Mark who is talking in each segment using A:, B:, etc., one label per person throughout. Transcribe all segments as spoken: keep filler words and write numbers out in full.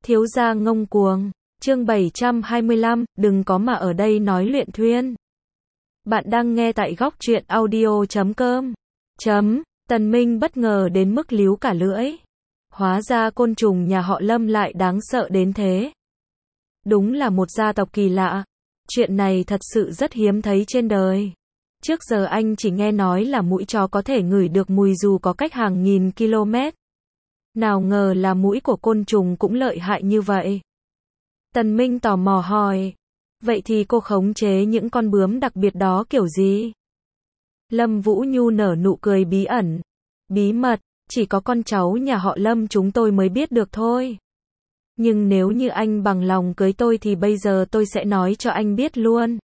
A: Thiếu gia ngông cuồng. Chương bảy trăm hai mươi lăm, đừng có mà ở đây nói luyện thuyên. Bạn đang nghe tại góc truyện audio chấm com. Chấm, Tần Minh bất ngờ đến mức líu cả lưỡi. Hóa ra côn trùng nhà họ Lâm lại đáng sợ đến thế. Đúng là một gia tộc kỳ lạ. Chuyện này thật sự rất hiếm thấy trên đời. Trước giờ anh chỉ nghe nói là mũi chó có thể ngửi được mùi dù có cách hàng nghìn km. Nào ngờ là mũi của côn trùng cũng lợi hại như vậy. Tần Minh tò mò hỏi. Vậy thì cô khống chế những con bướm đặc biệt đó kiểu gì? Lâm Vũ Nhu nở nụ cười bí ẩn. Bí mật, chỉ có con cháu nhà họ Lâm chúng tôi mới biết được thôi. Nhưng nếu như anh bằng lòng cưới tôi thì bây giờ tôi sẽ nói cho anh biết luôn.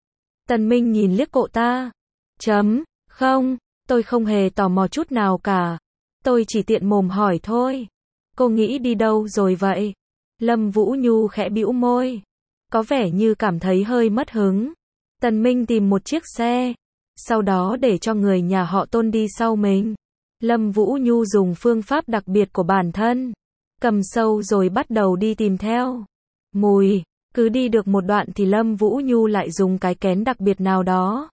A: Tần Minh nhìn liếc cậu ta. Chấm, không, tôi không hề tò mò chút nào cả. Tôi chỉ tiện mồm hỏi thôi. Cô nghĩ đi đâu rồi vậy? Lâm Vũ Nhu khẽ bĩu môi. Có vẻ như cảm thấy hơi mất hứng. Tần Minh tìm một chiếc xe. Sau đó để cho người nhà họ Tôn đi sau mình. Lâm Vũ Nhu dùng phương pháp đặc biệt của bản thân. Cầm sâu rồi bắt đầu đi tìm theo. Mùi, cứ đi được một đoạn thì Lâm Vũ Nhu lại dùng cái kén đặc biệt nào đó.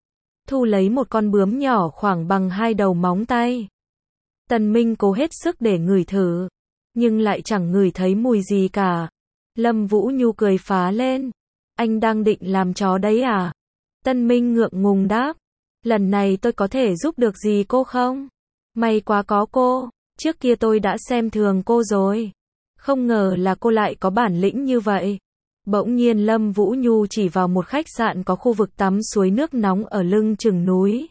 A: Thu lấy một con bướm nhỏ khoảng bằng hai đầu móng tay. Tần Minh cố hết sức để ngửi thử. Nhưng lại chẳng ngửi thấy mùi gì cả. Lâm Vũ Nhu cười phá lên. Anh đang định làm chó đấy à? Tần Minh ngượng ngùng đáp. Lần này tôi có thể giúp được gì cô không? May quá có cô. Trước kia tôi đã xem thường cô rồi. Không ngờ là cô lại có bản lĩnh như vậy. Bỗng nhiên Lâm Vũ Nhu chỉ vào một khách sạn có khu vực tắm suối nước nóng ở lưng chừng núi.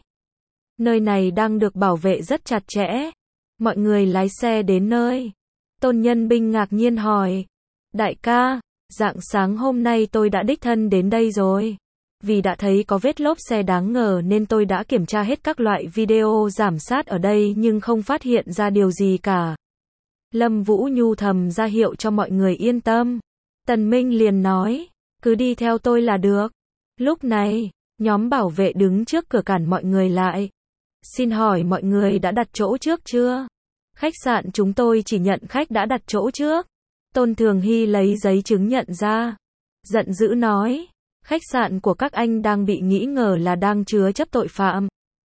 A: Nơi này đang được bảo vệ rất chặt chẽ. Mọi người lái xe đến nơi. Tôn Nhân Binh ngạc nhiên hỏi. Đại ca, rạng sáng hôm nay tôi đã đích thân đến đây rồi. Vì đã thấy có vết lốp xe đáng ngờ nên tôi đã kiểm tra hết các loại video giám sát ở đây nhưng không phát hiện ra điều gì cả. Lâm Vũ Nhu thầm ra hiệu cho mọi người yên tâm. Tần Minh liền nói, cứ đi theo tôi là được. Lúc này, nhóm bảo vệ đứng trước cửa cản mọi người lại. Xin hỏi mọi người đã đặt chỗ trước chưa? Khách sạn chúng tôi chỉ nhận khách đã đặt chỗ trước. Tôn Thường Hy lấy giấy chứng nhận ra. Giận dữ nói, khách sạn của các anh đang bị nghi ngờ là đang chứa chấp tội phạm.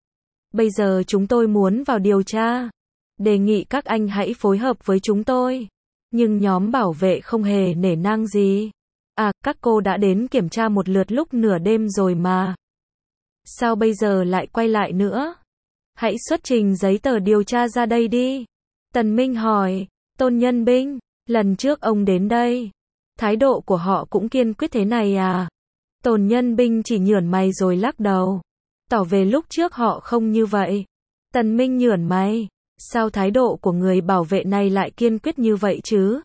A: Bây giờ chúng tôi muốn vào điều tra. Đề nghị các anh hãy phối hợp với chúng tôi. Nhưng nhóm bảo vệ không hề nể nang gì. À, các cô đã đến kiểm tra một lượt lúc nửa đêm rồi mà. Sao bây giờ lại quay lại nữa? Hãy xuất trình giấy tờ điều tra ra đây đi. Tần Minh hỏi, Tôn Nhân Binh, lần trước ông đến đây. Thái độ của họ cũng kiên quyết thế này à? Tôn Nhân Binh chỉ nhởn mày rồi lắc đầu. Tỏ về lúc trước họ không như vậy. Tần Minh nhởn mày. Sao thái độ của người bảo vệ này lại kiên quyết như vậy chứ?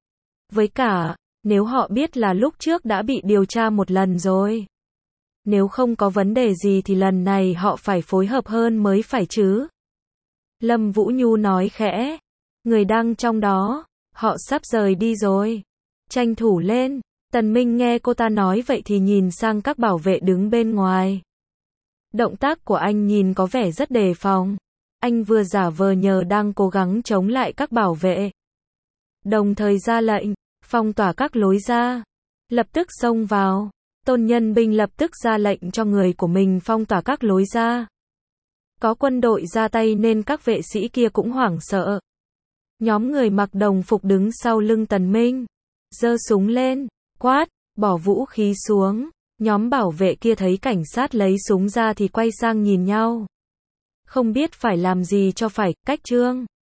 A: Với cả, nếu họ biết là lúc trước đã bị điều tra một lần rồi. Nếu không có vấn đề gì thì lần này họ phải phối hợp hơn mới phải chứ. Lâm Vũ Nhu nói khẽ. Người đang trong đó, họ sắp rời đi rồi. Tranh thủ lên. Tần Minh nghe cô ta nói vậy thì nhìn sang các bảo vệ đứng bên ngoài. Động tác của anh nhìn có vẻ rất đề phòng. Anh vừa giả vờ nhờ đang cố gắng chống lại các bảo vệ. Đồng thời ra lệnh, phong tỏa các lối ra. Lập tức xông vào. Tôn Nhân Binh lập tức ra lệnh cho người của mình phong tỏa các lối ra. Có quân đội ra tay nên các vệ sĩ kia cũng hoảng sợ. Nhóm người mặc đồng phục đứng sau lưng Tần Minh. Giơ súng lên, quát, bỏ vũ khí xuống. Nhóm bảo vệ kia thấy cảnh sát lấy súng ra thì quay sang nhìn nhau. Không biết phải làm gì cho phải, cách trương.